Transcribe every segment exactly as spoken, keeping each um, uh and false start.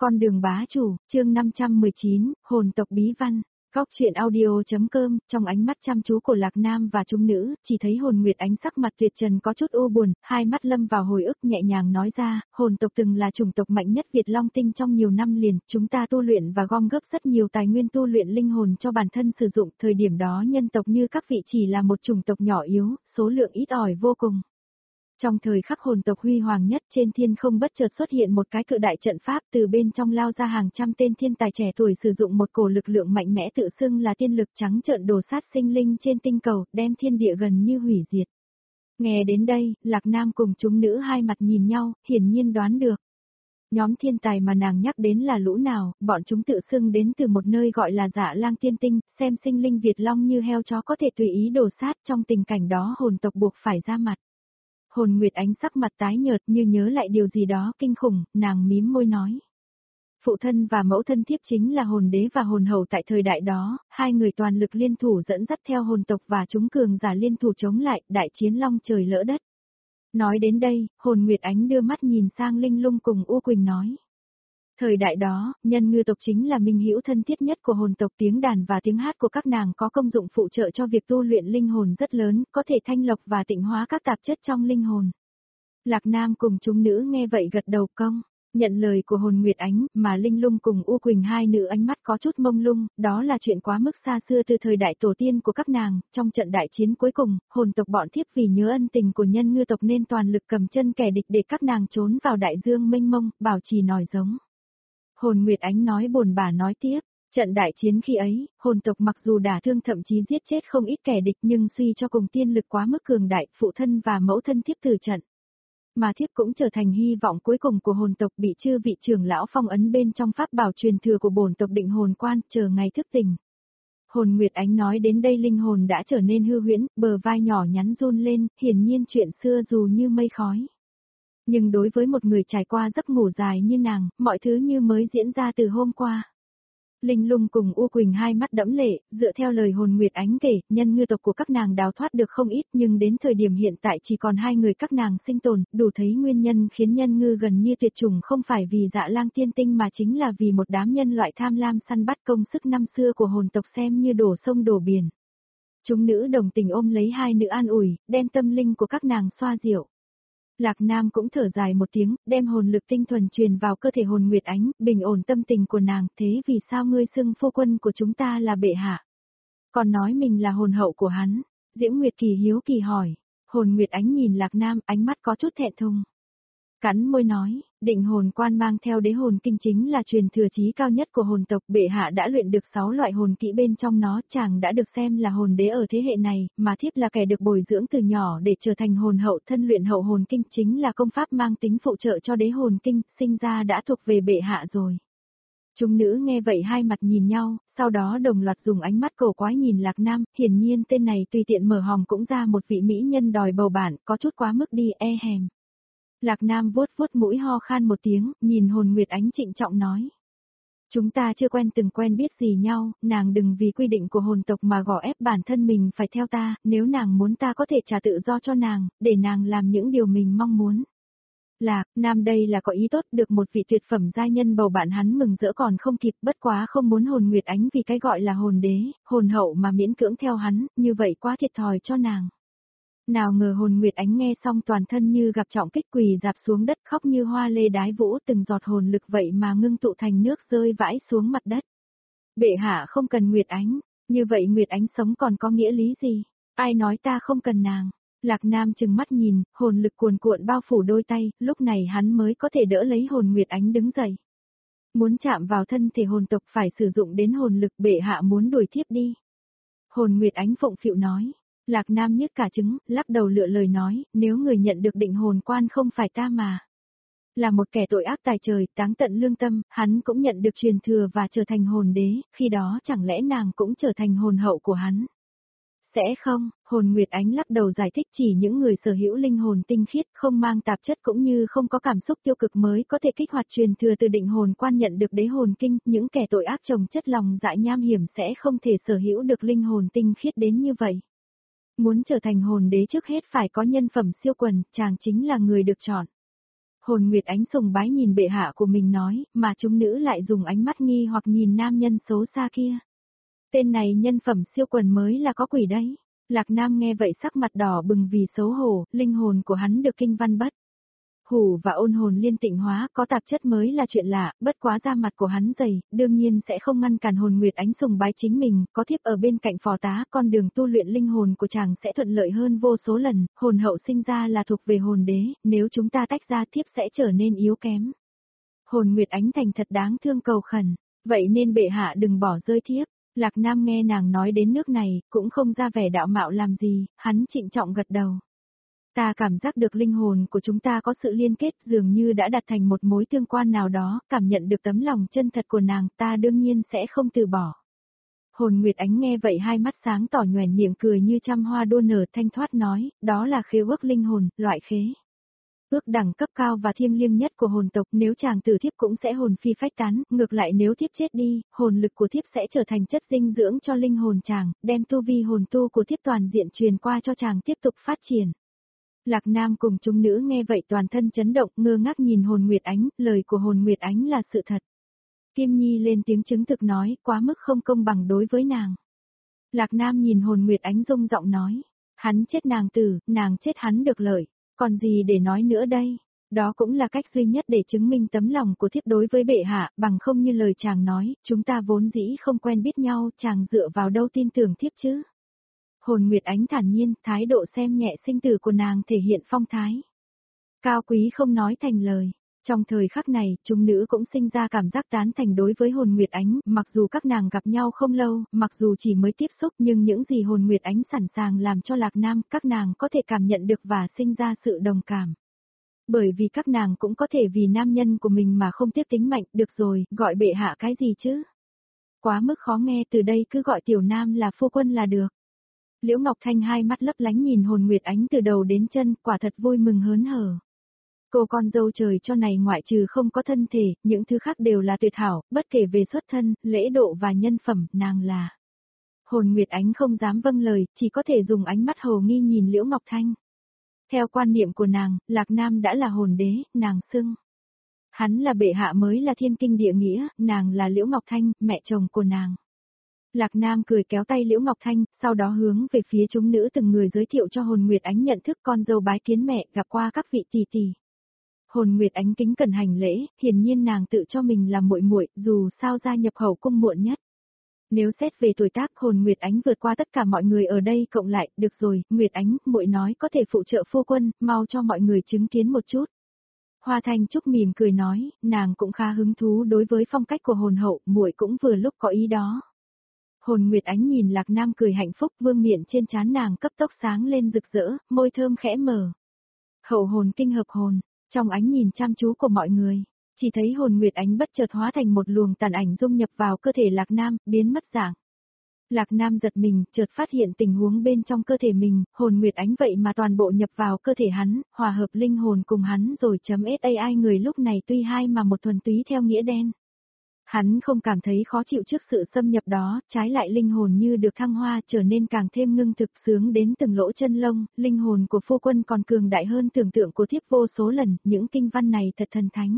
Con đường bá chủ, chương năm trăm mười chín, hồn tộc bí văn. Góc truyện audio.com, trong ánh mắt chăm chú của Lạc Nam và chúng nữ, chỉ thấy hồn Nguyệt Ánh sắc mặt tuyệt trần có chút u buồn, hai mắt lâm vào hồi ức nhẹ nhàng nói ra, hồn tộc từng là chủng tộc mạnh nhất Việt Long Tinh trong nhiều năm liền, chúng ta tu luyện và gom góp rất nhiều tài nguyên tu luyện linh hồn cho bản thân sử dụng, thời điểm đó nhân tộc như các vị chỉ là một chủng tộc nhỏ yếu, số lượng ít ỏi vô cùng. Trong thời khắc hồn tộc huy hoàng nhất trên thiên không bất chợt xuất hiện một cái cự đại trận pháp từ bên trong lao ra hàng trăm tên thiên tài trẻ tuổi sử dụng một cổ lực lượng mạnh mẽ tự xưng là tiên lực trắng trợn đổ sát sinh linh trên tinh cầu, đem thiên địa gần như hủy diệt. Nghe đến đây, Lạc Nam cùng chúng nữ hai mặt nhìn nhau, hiển nhiên đoán được. Nhóm thiên tài mà nàng nhắc đến là lũ nào, bọn chúng tự xưng đến từ một nơi gọi là Dạ Lang Tiên Tinh, xem sinh linh Việt Long như heo chó có thể tùy ý đổ sát, trong tình cảnh đó hồn tộc buộc phải ra mặt. Hồn Nguyệt Ánh sắc mặt tái nhợt như nhớ lại điều gì đó kinh khủng, nàng mím môi nói. Phụ thân và mẫu thân thiếp chính là hồn đế và hồn hậu tại thời đại đó, hai người toàn lực liên thủ dẫn dắt theo hồn tộc và chúng cường giả liên thủ chống lại, đại chiến long trời lỡ đất. Nói đến đây, hồn Nguyệt Ánh đưa mắt nhìn sang Linh Lung cùng U Quỳnh nói. Thời đại đó, nhân ngư tộc chính là minh hữu thân thiết nhất của hồn tộc, tiếng đàn và tiếng hát của các nàng có công dụng phụ trợ cho việc tu luyện linh hồn rất lớn, có thể thanh lọc và tịnh hóa các tạp chất trong linh hồn. Lạc Nam cùng chúng nữ nghe vậy gật đầu công, nhận lời của hồn Nguyệt Ánh, mà Linh Lung cùng U Quỳnh hai nữ ánh mắt có chút mông lung, đó là chuyện quá mức xa xưa từ thời đại tổ tiên của các nàng, trong trận đại chiến cuối cùng, hồn tộc bọn thiếp vì nhớ ân tình của nhân ngư tộc nên toàn lực cầm chân kẻ địch để các nàng trốn vào đại dương mênh mông, bảo trì nòi giống. Hồn Nguyệt Ánh nói buồn bã nói tiếp, trận đại chiến khi ấy, hồn tộc mặc dù đả thương thậm chí giết chết không ít kẻ địch nhưng suy cho cùng tiên lực quá mức cường đại, phụ thân và mẫu thân thiếp tử trận. Mà thiếp cũng trở thành hy vọng cuối cùng của hồn tộc, bị chư vị trưởng lão phong ấn bên trong pháp bảo truyền thừa của bổn tộc Định Hồn Quan, chờ ngày thức tỉnh. Hồn Nguyệt Ánh nói đến đây linh hồn đã trở nên hư huyễn, bờ vai nhỏ nhắn run lên, hiển nhiên chuyện xưa dù như mây khói. Nhưng đối với một người trải qua giấc ngủ dài như nàng, mọi thứ như mới diễn ra từ hôm qua. Linh Lung cùng U Quỳnh hai mắt đẫm lệ, dựa theo lời hồn Nguyệt Ánh kể, nhân ngư tộc của các nàng đào thoát được không ít nhưng đến thời điểm hiện tại chỉ còn hai người các nàng sinh tồn, đủ thấy nguyên nhân khiến nhân ngư gần như tuyệt chủng không phải vì Dạ Lang Tiên Tinh mà chính là vì một đám nhân loại tham lam săn bắt, công sức năm xưa của hồn tộc xem như đổ sông đổ biển. Chúng nữ đồng tình ôm lấy hai nữ an ủi, đem tâm linh của các nàng xoa dịu. Lạc Nam cũng thở dài một tiếng, đem hồn lực tinh thuần truyền vào cơ thể hồn Nguyệt Ánh, bình ổn tâm tình của nàng, thế vì sao ngươi xưng phu quân của chúng ta là bệ hạ? Còn nói mình là hồn hậu của hắn. Diễm Nguyệt Kỳ hiếu kỳ hỏi. Hồn Nguyệt Ánh nhìn Lạc Nam, ánh mắt có chút thẹn thùng. Cắn môi nói, Định Hồn Quan mang theo đế hồn kinh chính là truyền thừa chí cao nhất của hồn tộc, bệ hạ đã luyện được sáu loại hồn kỹ bên trong nó, chàng đã được xem là hồn đế ở thế hệ này, mà thiếp là kẻ được bồi dưỡng từ nhỏ để trở thành hồn hậu, thân luyện hậu hồn kinh chính là công pháp mang tính phụ trợ cho đế hồn kinh, sinh ra đã thuộc về bệ hạ rồi. Chúng nữ nghe vậy hai mặt nhìn nhau, sau đó đồng loạt dùng ánh mắt cổ quái nhìn Lạc Nam, hiển nhiên tên này tùy tiện mở hòm cũng ra một vị mỹ nhân đòi bầu bạn, có chút quá mức đi, e hèm. Lạc Nam vuốt vuốt mũi ho khan một tiếng, nhìn hồn Nguyệt Ánh trịnh trọng nói. Chúng ta chưa quen từng quen biết gì nhau, nàng đừng vì quy định của hồn tộc mà gò ép bản thân mình phải theo ta, nếu nàng muốn ta có thể trả tự do cho nàng, để nàng làm những điều mình mong muốn. Lạc Nam đây là có ý tốt, được một vị tuyệt phẩm giai nhân bầu bạn hắn mừng rỡ còn không kịp, bất quá không muốn hồn Nguyệt Ánh vì cái gọi là hồn đế, hồn hậu mà miễn cưỡng theo hắn, như vậy quá thiệt thòi cho nàng. Nào ngờ hồn Nguyệt Ánh nghe xong toàn thân như gặp trọng kích, quỳ dạp xuống đất khóc như hoa lê đái vũ, từng giọt hồn lực vậy mà ngưng tụ thành nước rơi vãi xuống mặt đất. Bệ hạ không cần Nguyệt Ánh, như vậy Nguyệt Ánh sống còn có nghĩa lý gì? Ai nói ta không cần nàng? Lạc Nam trừng mắt nhìn, hồn lực cuồn cuộn bao phủ đôi tay, lúc này hắn mới có thể đỡ lấy hồn Nguyệt Ánh đứng dậy. Muốn chạm vào thân thể hồn tộc phải sử dụng đến hồn lực, bệ hạ muốn đuổi thiếp đi. Hồn Nguyệt Ánh phụng phịu nói. Lạc Nam nhức cả trứng, lắc đầu lựa lời nói, nếu người nhận được Định Hồn Quan không phải ta mà là một kẻ tội ác tài trời, táng tận lương tâm, hắn cũng nhận được truyền thừa và trở thành hồn đế, khi đó chẳng lẽ nàng cũng trở thành hồn hậu của hắn? Sẽ không, hồn Nguyệt Ánh lắc đầu giải thích, chỉ những người sở hữu linh hồn tinh khiết, không mang tạp chất cũng như không có cảm xúc tiêu cực mới có thể kích hoạt truyền thừa từ Định Hồn Quan nhận được đế hồn kinh, những kẻ tội ác trồng chất lòng dạ nham hiểm sẽ không thể sở hữu được linh hồn tinh khiết đến như vậy. Muốn trở thành hồn đế trước hết phải có nhân phẩm siêu quần, chàng chính là người được chọn. Hồn Nguyệt Ánh sùng bái nhìn bệ hạ của mình nói, mà chúng nữ lại dùng ánh mắt nghi hoặc nhìn nam nhân xấu xa kia. Tên này nhân phẩm siêu quần mới là có quỷ đấy. Lạc Nam nghe vậy sắc mặt đỏ bừng vì xấu hổ, linh hồn của hắn được kinh văn bất hủ và ôn hồn liên tịnh hóa, có tạp chất mới là chuyện lạ, bất quá da mặt của hắn dày, đương nhiên sẽ không ngăn cản Hồn Nguyệt Ánh sùng bái chính mình, có thiếp ở bên cạnh phò tá, con đường tu luyện linh hồn của chàng sẽ thuận lợi hơn vô số lần, hồn hậu sinh ra là thuộc về hồn đế, nếu chúng ta tách ra thiếp sẽ trở nên yếu kém. Hồn Nguyệt Ánh thành thật đáng thương cầu khẩn, vậy nên bệ hạ đừng bỏ rơi thiếp. Lạc Nam nghe nàng nói đến nước này, cũng không ra vẻ đạo mạo làm gì, hắn trịnh trọng gật đầu. Ta cảm giác được linh hồn của chúng ta có sự liên kết dường như đã đặt thành một mối tương quan nào đó, cảm nhận được tấm lòng chân thật của nàng, ta đương nhiên sẽ không từ bỏ. Hồn Nguyệt Ánh nghe vậy hai mắt sáng tỏ nhoẻn miệng cười như trăm hoa đua nở thanh thoát nói, đó là khế ước linh hồn, loại khế ước đẳng cấp cao và thiêng liêng nhất của hồn tộc, nếu chàng tử thiếp cũng sẽ hồn phi phách tán, ngược lại nếu thiếp chết đi, hồn lực của thiếp sẽ trở thành chất dinh dưỡng cho linh hồn chàng, đem tu vi hồn tu của thiếp toàn diện truyền qua cho chàng tiếp tục phát triển. Lạc Nam cùng chúng nữ nghe vậy toàn thân chấn động, ngơ ngác nhìn Hồn Nguyệt Ánh, lời của Hồn Nguyệt Ánh là sự thật. Kim Nhi lên tiếng chứng thực nói, quá mức không công bằng đối với nàng. Lạc Nam nhìn Hồn Nguyệt Ánh rung giọng nói, hắn chết nàng tử, nàng chết hắn được lợi, còn gì để nói nữa đây, đó cũng là cách duy nhất để chứng minh tấm lòng của thiếp đối với bệ hạ, bằng không như lời chàng nói, chúng ta vốn dĩ không quen biết nhau, chàng dựa vào đâu tin tưởng thiếp chứ. Hồn Nguyệt Ánh thản nhiên, thái độ xem nhẹ sinh tử của nàng thể hiện phong thái cao quý không nói thành lời. Trong thời khắc này, chúng nữ cũng sinh ra cảm giác tán thành đối với Hồn Nguyệt Ánh, mặc dù các nàng gặp nhau không lâu, mặc dù chỉ mới tiếp xúc nhưng những gì Hồn Nguyệt Ánh sẵn sàng làm cho Lạc Nam, các nàng có thể cảm nhận được và sinh ra sự đồng cảm. Bởi vì các nàng cũng có thể vì nam nhân của mình mà không tiếp tính mạnh, được rồi, gọi bệ hạ cái gì chứ? Quá mức khó nghe, từ đây cứ gọi tiểu nam là phu quân là được. Liễu Ngọc Thanh hai mắt lấp lánh nhìn Hồn Nguyệt Ánh từ đầu đến chân, quả thật vui mừng hớn hở. Cô con dâu trời cho này ngoại trừ không có thân thể, những thứ khác đều là tuyệt hảo, bất kể về xuất thân, lễ độ và nhân phẩm, nàng là. Hồn Nguyệt Ánh không dám vâng lời, chỉ có thể dùng ánh mắt hồ nghi nhìn Liễu Ngọc Thanh. Theo quan niệm của nàng, Lạc Nam đã là hồn đế, nàng xưng. Hắn là bệ hạ mới là thiên kinh địa nghĩa, nàng là Liễu Ngọc Thanh, mẹ chồng của nàng. Lạc Nam cười kéo tay Liễu Ngọc Thanh, sau đó hướng về phía chúng nữ từng người giới thiệu cho Hồn Nguyệt Ánh nhận thức con dâu bái kiến mẹ, gặp qua các vị tỷ tỷ. Hồn Nguyệt Ánh kính cẩn hành lễ, hiển nhiên nàng tự cho mình là muội muội, dù sao gia nhập hậu cung muộn nhất. Nếu xét về tuổi tác, Hồn Nguyệt Ánh vượt qua tất cả mọi người ở đây cộng lại, được rồi, Nguyệt Ánh, muội nói có thể phụ trợ phu quân, mau cho mọi người chứng kiến một chút. Hoa Thanh Trúc mỉm cười nói, nàng cũng khá hứng thú đối với phong cách của hồn hậu, muội cũng vừa lúc có ý đó. Hồn Nguyệt Ánh nhìn Lạc Nam cười hạnh phúc, vương miện trên trán nàng cấp tốc sáng lên rực rỡ, môi thơm khẽ mở. Hậu hồn kinh hợp hồn, trong ánh nhìn chăm chú của mọi người, chỉ thấy Hồn Nguyệt Ánh bất chợt hóa thành một luồng tàn ảnh dung nhập vào cơ thể Lạc Nam, biến mất dạng. Lạc Nam giật mình, chợt phát hiện tình huống bên trong cơ thể mình, Hồn Nguyệt Ánh vậy mà toàn bộ nhập vào cơ thể hắn, hòa hợp linh hồn cùng hắn rồi chấm sai người lúc này tuy hai mà một thuần túy theo nghĩa đen. Hắn không cảm thấy khó chịu trước sự xâm nhập đó, trái lại linh hồn như được thăng hoa trở nên càng thêm ngưng thực sướng đến từng lỗ chân lông, linh hồn của phu quân còn cường đại hơn tưởng tượng của thiếp vô số lần, những kinh văn này thật thần thánh.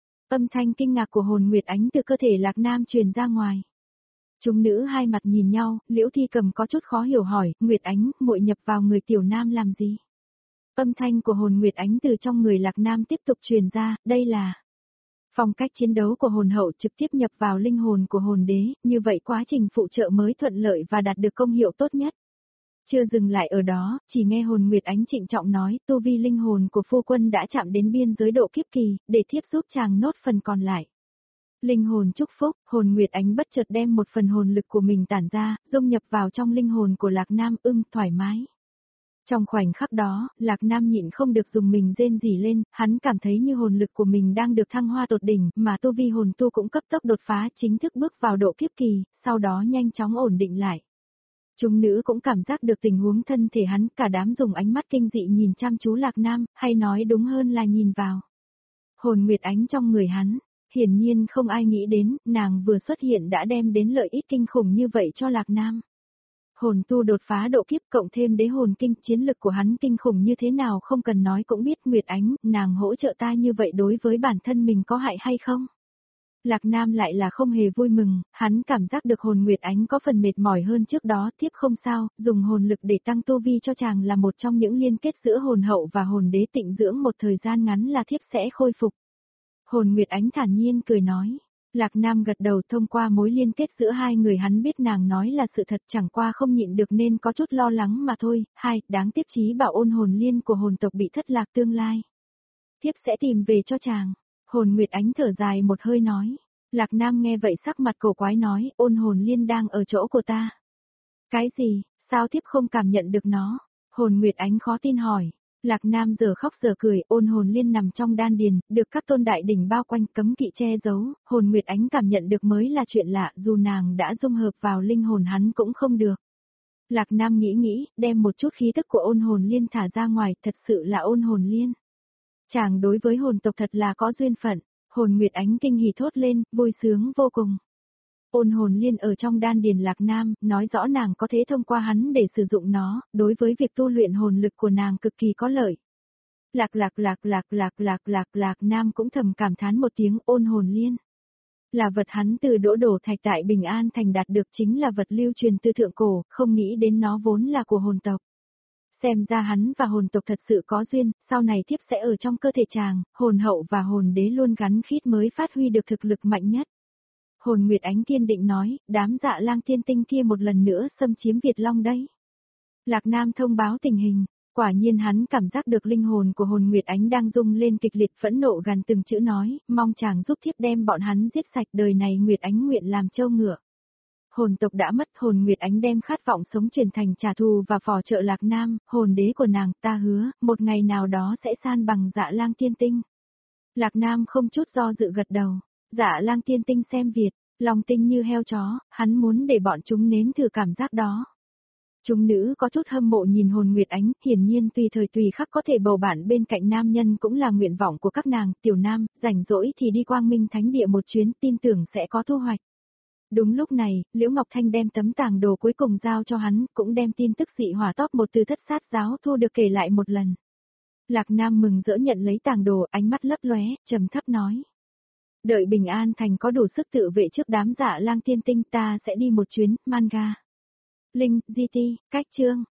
Âm thanh kinh ngạc của Hồn Nguyệt Ánh từ cơ thể Lạc Nam truyền ra ngoài. Chúng nữ hai mặt nhìn nhau, Liễu Thi Cầm có chút khó hiểu hỏi, Nguyệt Ánh, muội nhập vào người tiểu nam làm gì? Âm thanh của Hồn Nguyệt Ánh từ trong người Lạc Nam tiếp tục truyền ra, đây là phong cách chiến đấu của hồn hậu trực tiếp nhập vào linh hồn của hồn đế, như vậy quá trình phụ trợ mới thuận lợi và đạt được công hiệu tốt nhất. Chưa dừng lại ở đó, chỉ nghe Hồn Nguyệt Ánh trịnh trọng nói, tu vi linh hồn của phu quân đã chạm đến biên giới độ kiếp kỳ, để thiếp giúp chàng nốt phần còn lại. Linh hồn chúc phúc, Hồn Nguyệt Ánh bất chợt đem một phần hồn lực của mình tản ra, dung nhập vào trong linh hồn của Lạc Nam, ưng, thoải mái. Trong khoảnh khắc đó, Lạc Nam nhịn không được dùng mình rên rỉ lên, hắn cảm thấy như hồn lực của mình đang được thăng hoa tột đỉnh, mà tu vi hồn tu cũng cấp tốc đột phá chính thức bước vào độ kiếp kỳ, sau đó nhanh chóng ổn định lại. Chúng nữ cũng cảm giác được tình huống thân thể hắn, cả đám dùng ánh mắt kinh dị nhìn chăm chú Lạc Nam, hay nói đúng hơn là nhìn vào Hồn Nguyệt Ánh trong người hắn. Hiển nhiên không ai nghĩ đến, nàng vừa xuất hiện đã đem đến lợi ích kinh khủng như vậy cho Lạc Nam. Hồn tu đột phá độ kiếp cộng thêm đế hồn kinh, chiến lực của hắn kinh khủng như thế nào không cần nói cũng biết. Nguyệt Ánh, nàng hỗ trợ ta như vậy đối với bản thân mình có hại hay không? Lạc Nam lại là không hề vui mừng, hắn cảm giác được hồn Nguyệt Ánh có phần mệt mỏi hơn trước đó. Tiếp không sao, dùng hồn lực để tăng tu vi cho chàng là một trong những liên kết giữa hồn hậu và hồn đế, tịnh dưỡng một thời gian ngắn là thiếp sẽ khôi phục. Hồn Nguyệt Ánh thản nhiên cười nói. Lạc Nam gật đầu, thông qua mối liên kết giữa hai người hắn biết nàng nói là sự thật, chẳng qua không nhịn được nên có chút lo lắng mà thôi. Hai, đáng tiếc chí bảo ôn hồn liên của hồn tộc bị thất lạc tương lai. Thiếp sẽ tìm về cho chàng. Hồn Nguyệt Ánh thở dài một hơi nói. Lạc Nam nghe vậy sắc mặt cổ quái nói, ôn hồn liên đang ở chỗ của ta. Cái gì, sao thiếp không cảm nhận được nó? Hồn Nguyệt Ánh khó tin hỏi. Lạc Nam giờ khóc giờ cười, ôn hồn liên nằm trong đan điền, được các tôn đại đỉnh bao quanh cấm kỵ che giấu, hồn Nguyệt Ánh cảm nhận được mới là chuyện lạ, dù nàng đã dung hợp vào linh hồn hắn cũng không được. Lạc Nam nghĩ nghĩ, đem một chút khí tức của ôn hồn liên thả ra ngoài, thật sự là ôn hồn liên. Chàng đối với hồn tộc thật là có duyên phận, hồn Nguyệt Ánh kinh hỉ thốt lên, vui sướng vô cùng. Ôn hồn liên ở trong đan điền Lạc Nam, nói rõ nàng có thể thông qua hắn để sử dụng nó, đối với việc tu luyện hồn lực của nàng cực kỳ có lợi. Lạc lạc lạc lạc lạc lạc lạc lạc Nam cũng thầm cảm thán một tiếng, ôn hồn liên. Là vật hắn từ Đỗ Đổ Thạch tại Bình An Thành đạt được, chính là vật lưu truyền từ thượng cổ, không nghĩ đến nó vốn là của hồn tộc. Xem ra hắn và hồn tộc thật sự có duyên, sau này thiếp sẽ ở trong cơ thể chàng, hồn hậu và hồn đế luôn gắn khít mới phát huy được thực lực mạnh nhất. Hồn Nguyệt Ánh kiên định nói, đám Dạ Lang Tiên Tinh kia một lần nữa xâm chiếm Việt Long đấy. Lạc Nam thông báo tình hình, quả nhiên hắn cảm giác được linh hồn của hồn Nguyệt Ánh đang rung lên kịch liệt, phẫn nộ gằn từng chữ nói, mong chàng giúp thiếp đem bọn hắn giết sạch, đời này Nguyệt Ánh nguyện làm trâu ngựa. Hồn tộc đã mất, hồn Nguyệt Ánh đem khát vọng sống chuyển thành trả thù và phò trợ Lạc Nam, hồn đế của nàng, ta hứa, một ngày nào đó sẽ san bằng Dạ Lang Tiên Tinh. Lạc Nam không chút do dự gật đầu. Dạ Lang Tiên Tinh xem Việt, lòng tinh như heo chó, hắn muốn để bọn chúng nếm thử cảm giác đó. Chúng nữ có chút hâm mộ nhìn hồn Nguyệt Ánh, hiển nhiên tùy thời tùy khắc có thể bầu bạn bên cạnh nam nhân cũng là nguyện vọng của các nàng. Tiểu Nam, rảnh rỗi thì đi Quang Minh Thánh Địa một chuyến, tin tưởng sẽ có thu hoạch. Đúng lúc này, Liễu Ngọc Thanh đem tấm tàng đồ cuối cùng giao cho hắn, cũng đem tin tức dị hỏa top một từ Thất Sát Giáo thu được kể lại một lần. Lạc Nam mừng rỡ nhận lấy tàng đồ, ánh mắt lấp lóe, trầm thấp nói. Đợi Bình An Thành có đủ sức tự vệ trước đám Dạ Lang Tiên Tinh, ta sẽ đi một chuyến. Manga. Linh, giê tê, cách chương.